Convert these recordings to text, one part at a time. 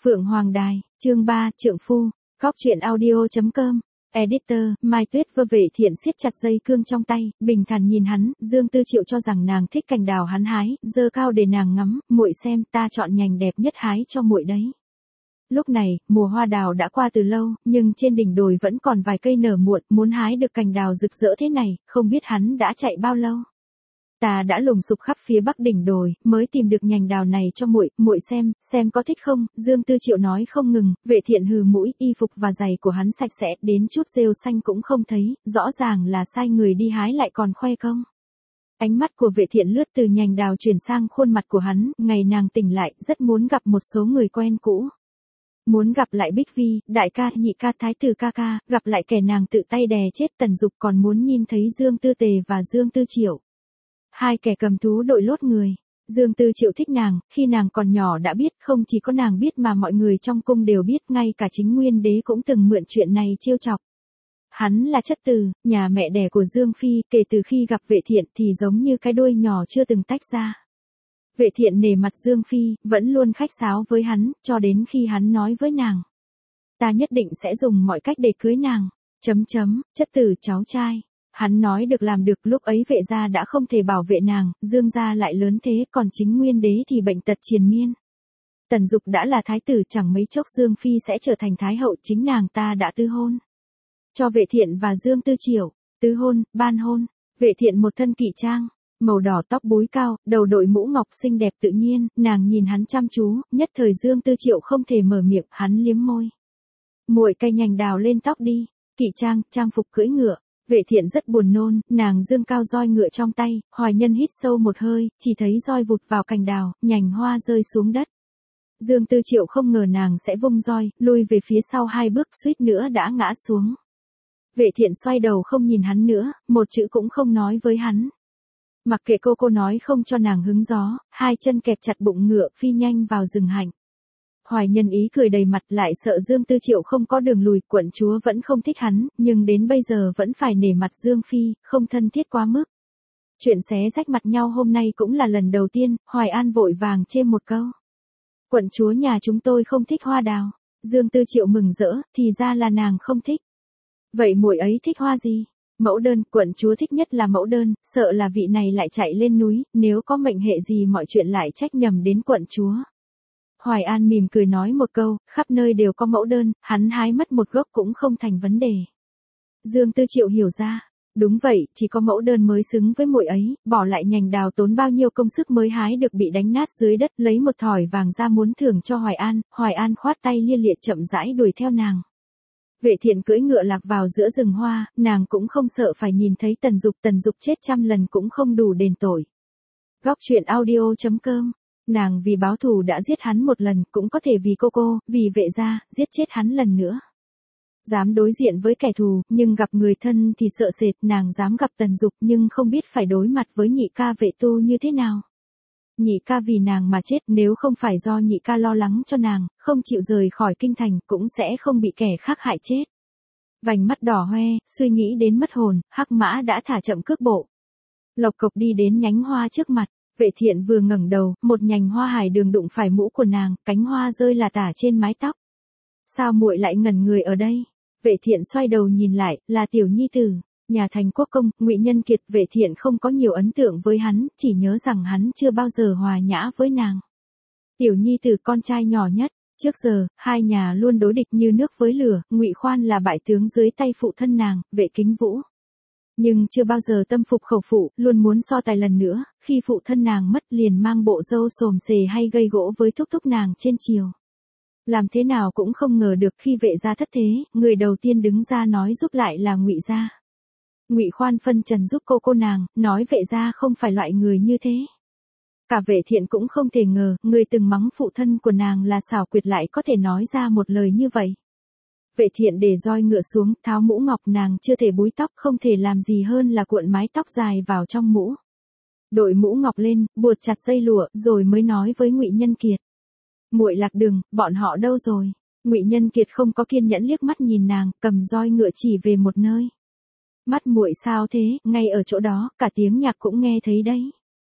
Phượng Hoàng Đài, chương 3, trượng phu, góc truyện audio.com, editor, Mai Tuyết vơ Vệ Thiện siết chặt dây cương trong tay, bình thản nhìn hắn, Dương Tư Triệu cho rằng nàng thích cành đào hắn hái, giơ cao để nàng ngắm, muội xem, ta chọn nhành đẹp nhất hái cho muội đấy. Lúc này, mùa hoa đào đã qua từ lâu, nhưng trên đỉnh đồi vẫn còn vài cây nở muộn, muốn hái được cành đào rực rỡ thế này, không biết hắn đã chạy bao lâu. Ta đã lùng sục khắp phía bắc đỉnh đồi, mới tìm được nhành đào này cho muội, muội xem có thích không? Dương Tư Triệu nói không ngừng, Vệ Thiện hừ mũi, y phục và giày của hắn sạch sẽ, đến chút rêu xanh cũng không thấy, rõ ràng là sai người đi hái lại còn khoe công. Ánh mắt của Vệ Thiện lướt từ nhành đào chuyển sang khuôn mặt của hắn, ngày nàng tỉnh lại, rất muốn gặp một số người quen cũ. Muốn gặp lại Bích Vi, đại ca, nhị ca, thái tử ca ca, gặp lại kẻ nàng tự tay đè chết Tần Dục, còn muốn nhìn thấy Dương Tư Tề và Dương Tư Triệu. Hai kẻ cầm thú đội lốt người. Dương Tư Triệu thích nàng, khi nàng còn nhỏ đã biết, không chỉ có nàng biết mà mọi người trong cung đều biết, ngay cả chính Nguyên Đế cũng từng mượn chuyện này trêu chọc. Hắn là chất từ, nhà mẹ đẻ của Dương Phi, kể từ khi gặp Vệ Thiện thì giống như cái đuôi nhỏ chưa từng tách ra. Vệ Thiện nể mặt Dương Phi, vẫn luôn khách sáo với hắn, cho đến khi hắn nói với nàng. Ta nhất định sẽ dùng mọi cách để cưới nàng. Chất từ cháu trai. Hắn nói được làm được, lúc ấy Vệ gia đã không thể bảo vệ nàng, Dương gia lại lớn thế, còn chính Nguyên Đế thì bệnh tật triền miên. Tần Dục đã là thái tử, chẳng mấy chốc Dương Phi sẽ trở thành thái hậu, chính nàng ta đã tư hôn cho Vệ Thiện và Dương Tư Triệu. Tứ hôn, ban hôn. Vệ Thiện một thân kỵ trang, màu đỏ, tóc búi cao, đầu đội mũ ngọc xinh đẹp tự nhiên, nàng nhìn hắn chăm chú, nhất thời Dương Tư Triệu không thể mở miệng, hắn liếm môi. Muội cây nhành đào lên tóc đi. Kỵ trang, trang phục cưỡi ngựa. Vệ Thiện rất buồn nôn, nàng dương cao roi ngựa trong tay, Hoài Nhân hít sâu một hơi, chỉ thấy roi vụt vào cành đào, nhành hoa rơi xuống đất. Dương Tư Triệu không ngờ nàng sẽ vung roi, lui về phía sau 2 bước, suýt nữa đã ngã xuống. Vệ Thiện xoay đầu không nhìn hắn nữa, một chữ cũng không nói với hắn. Mặc kệ cô nói không cho nàng hứng gió, 2 chân kẹp chặt bụng ngựa, phi nhanh vào rừng hạnh. Hoài Nhân ý cười đầy mặt, lại sợ Dương Tư Triệu không có đường lùi, quận chúa vẫn không thích hắn, nhưng đến bây giờ vẫn phải nể mặt Dương Phi, không thân thiết quá mức. Chuyện xé rách mặt nhau hôm nay cũng là lần đầu tiên, Hoài An vội vàng chêm một câu. Quận chúa nhà chúng tôi không thích hoa đào. Dương Tư Triệu mừng rỡ, thì ra là nàng không thích. Vậy muội ấy thích hoa gì? Mẫu đơn, quận chúa thích nhất là mẫu đơn, sợ là vị này lại chạy lên núi, nếu có mệnh hệ gì mọi chuyện lại trách nhầm đến quận chúa. Hoài An mỉm cười nói một câu, khắp nơi đều có mẫu đơn, hắn hái mất một gốc cũng không thành vấn đề. Dương Tư Triệu hiểu ra, đúng vậy, chỉ có mẫu đơn mới xứng với muội ấy, bỏ lại nhành đào tốn bao nhiêu công sức mới hái được bị đánh nát dưới đất, lấy một thỏi vàng ra muốn thưởng cho Hoài An khoát tay lia lịa chậm rãi đuổi theo nàng. Vệ Thiện cưỡi ngựa lạc vào giữa rừng hoa, nàng cũng không sợ phải nhìn thấy Tần Dục chết 100 lần cũng không đủ đền tội. Góc truyện audio.com. Nàng vì báo thù đã giết hắn một lần, cũng có thể vì cô, vì Vệ gia, giết chết hắn lần nữa. Dám đối diện với kẻ thù, nhưng gặp người thân thì sợ sệt, nàng dám gặp Tần Dục nhưng không biết phải đối mặt với nhị ca Vệ Tu như thế nào. Nhị ca vì nàng mà chết, nếu không phải do nhị ca lo lắng cho nàng, không chịu rời khỏi kinh thành, cũng sẽ không bị kẻ khác hại chết. Vành mắt đỏ hoe, suy nghĩ đến mất hồn, Hắc Mã đã thả chậm cước bộ. Lộc cộc đi đến nhánh hoa trước mặt. Vệ Thiện vừa ngẩng đầu, một nhành hoa hải đường đụng phải mũ của nàng, cánh hoa rơi là tả trên mái tóc. Sao muội lại ngẩn người ở đây? Vệ Thiện xoay đầu nhìn lại, là tiểu nhi tử, nhà Thành Quốc công, Ngụy Nhân Kiệt. Vệ Thiện không có nhiều ấn tượng với hắn, chỉ nhớ rằng hắn chưa bao giờ hòa nhã với nàng. Tiểu nhi tử con trai nhỏ nhất, trước giờ, hai nhà luôn đối địch như nước với lửa, Ngụy Khoan là bại tướng dưới tay phụ thân nàng, Vệ Kính Vũ. Nhưng chưa bao giờ tâm phục khẩu phụ, luôn muốn so tài lần nữa, khi phụ thân nàng mất liền mang bộ râu xồm xề hay gây gỗ với thúc nàng trên triều. Làm thế nào cũng không ngờ được khi Vệ gia thất thế, người đầu tiên đứng ra nói giúp lại là Ngụy gia. Ngụy Khoan phân trần giúp cô nàng, nói Vệ gia không phải loại người như thế. Cả Vệ Thiện cũng không thể ngờ, người từng mắng phụ thân của nàng là xảo quyệt lại có thể nói ra một lời như vậy. Vệ Thiện để roi ngựa xuống, tháo mũ ngọc, nàng chưa thể búi tóc, không thể làm gì hơn là cuộn mái tóc dài vào trong mũ. Đội mũ ngọc lên, buộc chặt dây lụa, rồi mới nói với Ngụy Nhân Kiệt. Muội lạc đường, bọn họ đâu rồi? Ngụy Nhân Kiệt không có kiên nhẫn liếc mắt nhìn nàng, cầm roi ngựa chỉ về một nơi. Mắt muội sao thế, ngay ở chỗ đó, cả tiếng nhạc cũng nghe thấy đấy.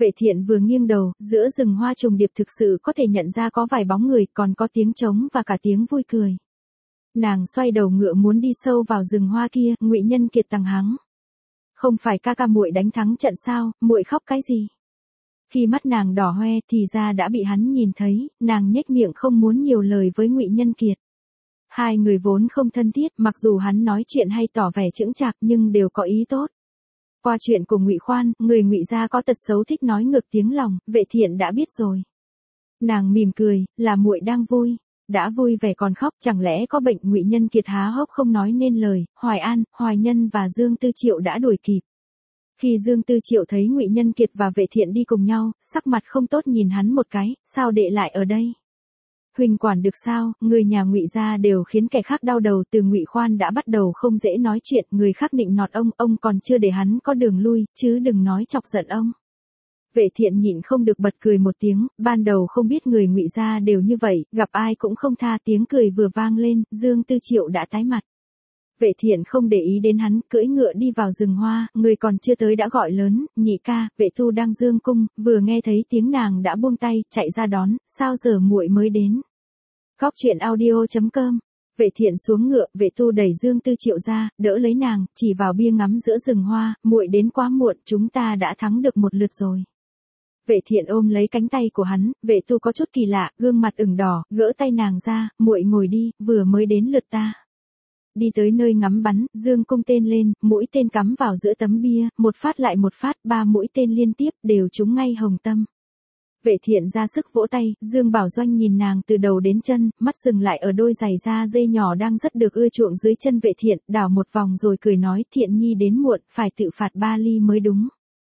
Vệ Thiện vừa nghiêng đầu, giữa rừng hoa trùng điệp thực sự có thể nhận ra có vài bóng người, còn có tiếng trống và cả tiếng vui cười. Nàng xoay đầu ngựa muốn đi sâu vào rừng hoa kia, Ngụy Nhân Kiệt tằng hắng. Không phải ca ca muội đánh thắng trận sao, muội khóc cái gì? Khi mắt nàng đỏ hoe thì ra đã bị hắn nhìn thấy, nàng nhếch miệng không muốn nhiều lời với Ngụy Nhân Kiệt. Hai người vốn không thân thiết, mặc dù hắn nói chuyện hay tỏ vẻ chững chạc nhưng đều có ý tốt. Qua chuyện của Ngụy Khoan, người Ngụy gia có tật xấu thích nói ngược tiếng lòng, Vệ Thiện đã biết rồi. Nàng mỉm cười, là muội đang vui. Đã vui vẻ còn khóc, chẳng lẽ có bệnh? Ngụy Nhân Kiệt há hốc không nói nên lời. Hoài An, Hoài Nhân và Dương Tư Triệu đã đuổi kịp. Khi Dương Tư Triệu thấy Ngụy Nhân Kiệt và Vệ Thiện đi cùng nhau, sắc mặt không tốt nhìn hắn một cái, sao đệ lại ở đây? Huỳnh quản được sao? Người nhà Ngụy gia đều khiến kẻ khác đau đầu, từ Ngụy Khoan đã bắt đầu không dễ nói chuyện, người khác nịnh nọt ông còn chưa để hắn có đường lui, chứ đừng nói chọc giận ông. Vệ Thiện nhịn không được bật cười một tiếng, ban đầu không biết người Ngụy gia đều như vậy, gặp ai cũng không tha, tiếng cười vừa vang lên, Dương Tư Triệu đã tái mặt. Vệ Thiện không để ý đến hắn, cưỡi ngựa đi vào rừng hoa, người còn chưa tới đã gọi lớn, nhị ca, Vệ Tu đang dương cung, vừa nghe thấy tiếng nàng đã buông tay, chạy ra đón, sao giờ muội mới đến? Góc truyện audio.com. Vệ Thiện xuống ngựa, Vệ Tu đẩy Dương Tư Triệu ra, đỡ lấy nàng, chỉ vào bia ngắm giữa rừng hoa, muội đến quá muộn, chúng ta đã thắng được một lượt rồi. Vệ Thiện ôm lấy cánh tay của hắn, Vệ Tu có chút kỳ lạ, gương mặt ửng đỏ, gỡ tay nàng ra, muội ngồi đi, vừa mới đến lượt ta. Đi tới nơi ngắm bắn, dương cung tên lên, mũi tên cắm vào giữa tấm bia, một phát lại một phát, 3 mũi tên liên tiếp, đều trúng ngay hồng tâm. Vệ Thiện ra sức vỗ tay, Dương Bảo Doanh nhìn nàng từ đầu đến chân, mắt dừng lại ở đôi giày da dây nhỏ đang rất được ưa chuộng dưới chân Vệ Thiện, đảo một vòng rồi cười nói, Thiện nhi đến muộn, phải tự phạt 3 ly mới đúng.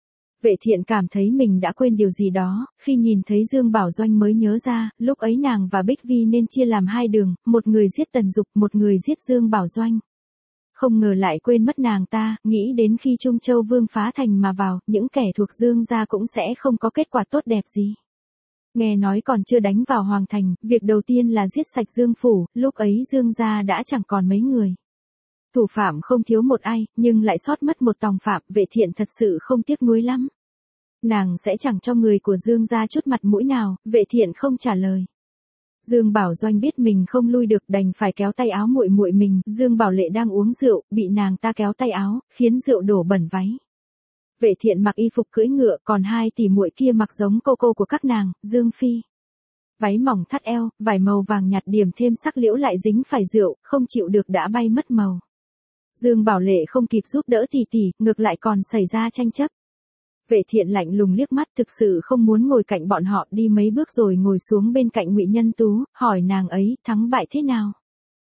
Vệ Thiện cảm thấy mình đã quên điều gì đó, khi nhìn thấy Dương Bảo Doanh mới nhớ ra, lúc ấy nàng và Bích Vi nên chia làm hai đường, một người giết Tần Dục, một người giết Dương Bảo Doanh. Không ngờ lại quên mất nàng ta, nghĩ đến khi Trung Châu Vương phá thành mà vào, những kẻ thuộc Dương gia cũng sẽ không có kết quả tốt đẹp gì. Nghe nói còn chưa đánh vào Hoàng Thành, việc đầu tiên là giết sạch Dương Phủ, lúc ấy Dương gia đã chẳng còn mấy người. Thủ phạm không thiếu một ai, nhưng lại sót mất một tòng phạm, Vệ Thiện thật sự không tiếc nuối lắm. Nàng sẽ chẳng cho người của Dương gia chút mặt mũi nào, Vệ Thiện không trả lời. Dương Bảo Doanh biết mình không lui được, đành phải kéo tay áo muội muội mình, Dương Bảo Lệ đang uống rượu, bị nàng ta kéo tay áo, khiến rượu đổ bẩn váy. Vệ Thiện mặc y phục cưỡi ngựa, còn hai tỷ muội kia mặc giống cô của các nàng, Dương Phi. Váy mỏng thắt eo, vải màu vàng nhạt điểm thêm sắc liễu lại dính phải rượu, không chịu được đã bay mất màu. Dương Bảo Lệ không kịp giúp đỡ tỷ, ngược lại còn xảy ra tranh chấp. Vệ Thiện lạnh lùng liếc mắt, thực sự không muốn ngồi cạnh bọn họ, đi mấy bước rồi ngồi xuống bên cạnh Ngụy Nhân Tú, hỏi nàng ấy, thắng bại thế nào?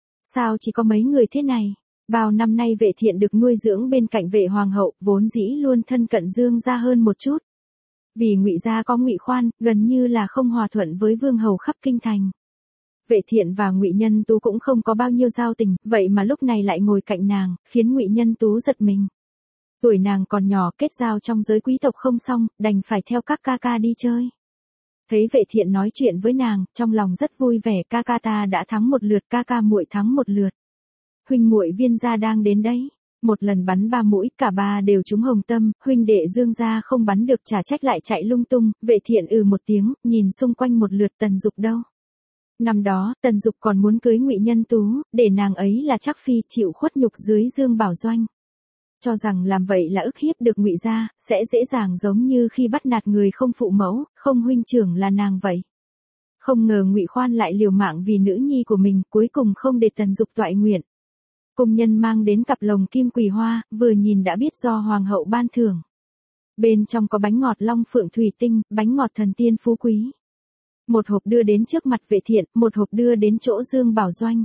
Sao chỉ có mấy người thế này? Bao năm nay Vệ Thiện được nuôi dưỡng bên cạnh Vệ Hoàng hậu, vốn dĩ luôn thân cận Dương gia hơn một chút. Vì Ngụy gia có Ngụy Khoan, gần như là không hòa thuận với vương hầu khắp kinh thành. Vệ Thiện và Ngụy Nhân Tú cũng không có bao nhiêu giao tình, vậy mà lúc này lại ngồi cạnh nàng, khiến Ngụy Nhân Tú giật mình. Tuổi nàng còn nhỏ, kết giao trong giới quý tộc không xong, đành phải theo các ca ca đi chơi. Thấy Vệ Thiện nói chuyện với nàng, trong lòng rất vui vẻ, ca ca ta đã thắng một lượt, ca ca muội thắng một lượt. Huynh muội Viên gia đang đến đấy. Một lần bắn 3 mũi, cả ba đều trúng hồng tâm, huynh đệ Dương gia không bắn được, chả trách lại chạy lung tung. Vệ Thiện một tiếng, nhìn xung quanh một lượt, Tần Dục đâu? Năm đó, Tần Dục còn muốn cưới Ngụy Nhân Tú, để nàng ấy là chắc phi, chịu khuất nhục dưới Dương Bảo Doanh. Cho rằng làm vậy là ức hiếp được Ngụy gia, sẽ dễ dàng giống như khi bắt nạt người không phụ mẫu, không huynh trưởng là nàng vậy. Không ngờ Ngụy Khoan lại liều mạng vì nữ nhi của mình, cuối cùng không để Tần Dục toại nguyện. Cung nhân mang đến cặp lồng kim quỳ hoa, vừa nhìn đã biết do hoàng hậu ban thưởng. Bên trong có bánh ngọt long phượng thủy tinh, bánh ngọt thần tiên phú quý. Một hộp đưa đến trước mặt Vệ Thiện, một hộp đưa đến chỗ Dương Bảo Doanh.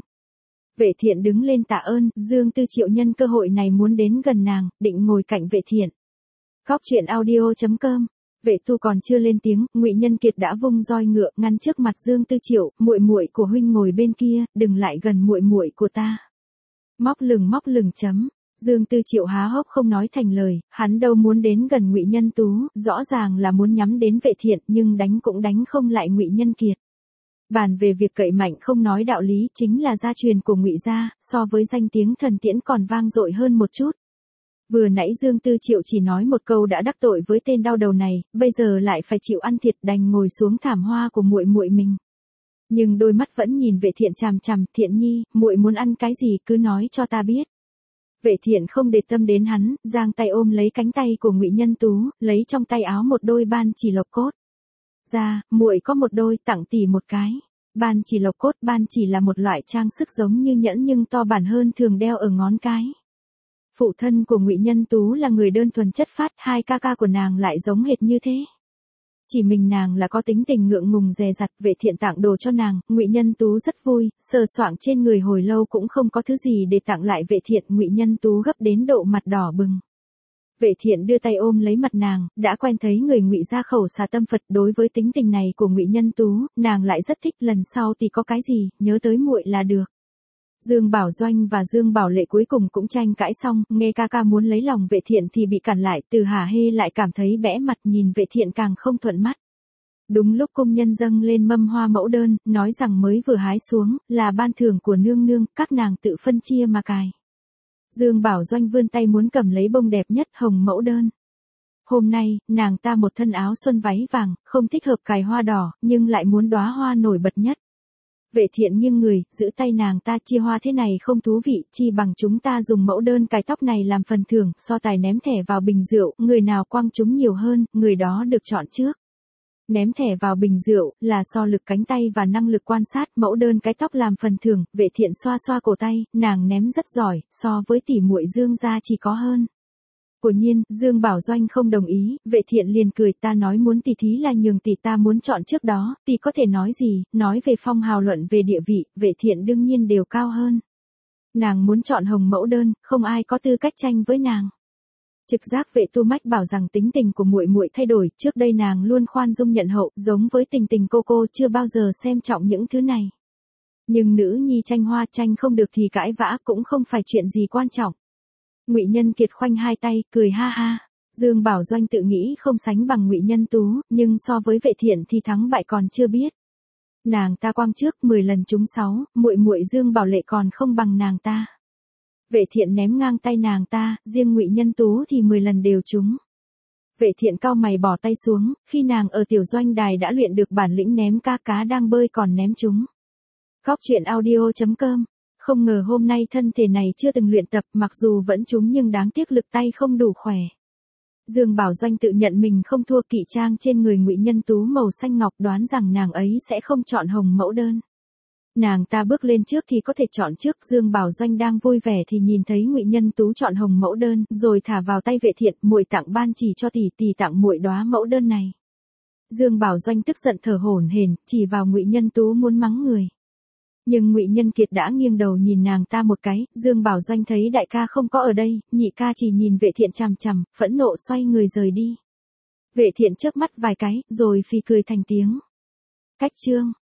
Vệ Thiện đứng lên tạ ơn, Dương Tư Triệu nhân cơ hội này muốn đến gần nàng, định ngồi cạnh Vệ Thiện. Góc truyện audio.com. Vệ Tu còn chưa lên tiếng, Ngụy Nhân Kiệt đã vung roi ngựa ngăn trước mặt Dương Tư Triệu, muội muội của huynh ngồi bên kia, đừng lại gần muội muội của ta. Móc lừng chấm. Dương Tư Triệu há hốc không nói thành lời, hắn đâu muốn đến gần Ngụy Nhân Tú, rõ ràng là muốn nhắm đến Vệ Thiện, nhưng đánh cũng đánh không lại Ngụy Nhân Kiệt. Bàn về việc cậy mạnh không nói đạo lý, chính là gia truyền của Ngụy gia, so với danh tiếng thần tiễn còn vang dội hơn một chút. Vừa nãy Dương Tư Triệu chỉ nói một câu đã đắc tội với tên đau đầu này, bây giờ lại phải chịu ăn thiệt, đành ngồi xuống thảm hoa của muội muội mình. Nhưng đôi mắt vẫn nhìn Vệ Thiện chằm chằm, Thiện nhi, muội muốn ăn cái gì cứ nói cho ta biết. Vệ Thiện không để tâm đến hắn, giang tay ôm lấy cánh tay của Ngụy Nhân Tú, lấy trong tay áo một đôi ban chỉ lộc cốt. Ra, muội có một đôi, tặng tỷ một cái. Ban chỉ lộc cốt, ban chỉ là một loại trang sức giống như nhẫn nhưng to bản hơn thường đeo ở ngón cái. Phụ thân của Ngụy Nhân Tú là người đơn thuần chất phác, hai ca ca của nàng lại giống hệt như thế. Chỉ mình nàng là có tính tình ngượng ngùng dè dặt. Vệ Thiện tặng đồ cho nàng, Ngụy Nhân Tú rất vui, sờ soạng trên người hồi lâu cũng không có thứ gì để tặng lại Vệ Thiện. Ngụy Nhân Tú gấp đến độ mặt đỏ bừng. Vệ Thiện đưa tay ôm lấy mặt nàng, đã quen thấy người Ngụy gia khẩu xà tâm Phật. Đối với tính tình này của Ngụy Nhân Tú, nàng lại rất thích, lần sau thì có cái gì, nhớ tới muội là được. Dương Bảo Doanh và Dương Bảo Lệ cuối cùng cũng tranh cãi xong, nghe ca ca muốn lấy lòng Vệ Thiện thì bị cản lại, Từ Hà Hê lại cảm thấy bẽ mặt, nhìn Vệ Thiện càng không thuận mắt. Đúng lúc cung nhân dâng lên mâm hoa mẫu đơn, nói rằng mới vừa hái xuống, là ban thưởng của nương nương, các nàng tự phân chia mà cài. Dương Bảo Doanh vươn tay muốn cầm lấy bông đẹp nhất, hồng mẫu đơn. Hôm nay, nàng ta một thân áo xuân váy vàng, không thích hợp cài hoa đỏ, nhưng lại muốn đóa hoa nổi bật nhất. Vệ Thiện nghiêng người, giữ tay nàng ta, chia hoa thế này không thú vị, chi bằng chúng ta dùng mẫu đơn cài tóc này làm phần thưởng, so tài ném thẻ vào bình rượu, người nào quăng trúng nhiều hơn, người đó được chọn trước. Ném thẻ vào bình rượu, là so lực cánh tay và năng lực quan sát, mẫu đơn cái tóc làm phần thưởng. Vệ Thiện xoa xoa cổ tay, nàng ném rất giỏi, so với tỷ muội Dương gia chỉ có hơn. Quả nhiên, Dương Bảo Doanh không đồng ý, Vệ Thiện liền cười, ta nói muốn tỷ thí là nhường tỷ, ta muốn chọn trước đó, tỷ có thể nói gì, nói về phong hào luận về địa vị, Vệ Thiện đương nhiên đều cao hơn. Nàng muốn chọn hồng mẫu đơn, không ai có tư cách tranh với nàng. Trực giác Vệ Tu Mách bảo rằng tính tình của muội muội thay đổi, trước đây nàng luôn khoan dung nhận hậu, giống với tình tình cô chưa bao giờ xem trọng những thứ này. Nhưng nữ nhi tranh hoa tranh không được thì cãi vã cũng không phải chuyện gì quan trọng. Ngụy Nhân Kiệt khoanh hai tay, cười ha ha. Dương Bảo Doanh tự nghĩ không sánh bằng Ngụy Nhân Tú, nhưng so với Vệ Thiện thì thắng bại còn chưa biết. Nàng ta quang trước 10 lần trúng 6, muội muội Dương Bảo Lệ còn không bằng nàng ta. Vệ Thiện ném ngang tay nàng ta, riêng Ngụy Nhân Tú thì 10 lần đều trúng. Vệ Thiện cau mày bỏ tay xuống, khi nàng ở tiểu doanh đài đã luyện được bản lĩnh ném cá đang bơi còn ném trúng. Góc truyện audio.com. Không ngờ hôm nay thân thể này chưa từng luyện tập, mặc dù vẫn trúng nhưng đáng tiếc lực tay không đủ khỏe. Dương Bảo Doanh tự nhận mình không thua, kỵ trang trên người Ngụy Nhân Tú màu xanh ngọc, đoán rằng nàng ấy sẽ không chọn hồng mẫu đơn. Nàng ta bước lên trước thì có thể chọn trước. Dương Bảo Doanh đang vui vẻ thì nhìn thấy Ngụy Nhân Tú chọn hồng mẫu đơn, rồi thả vào tay Vệ Thiện, muội tặng ban chỉ cho tỷ, tỷ tặng muội đóa mẫu đơn này. Dương Bảo Doanh tức giận thở hổn hển, chỉ vào Ngụy Nhân Tú muốn mắng người. Nhưng Ngụy Nhân Kiệt đã nghiêng đầu nhìn nàng ta một cái. Dương Bảo Doanh thấy đại ca không có ở đây, nhị ca chỉ nhìn Vệ Thiện chằm chằm, phẫn nộ xoay người rời đi. Vệ Thiện chớp mắt vài cái, rồi phì cười thành tiếng. Cách chương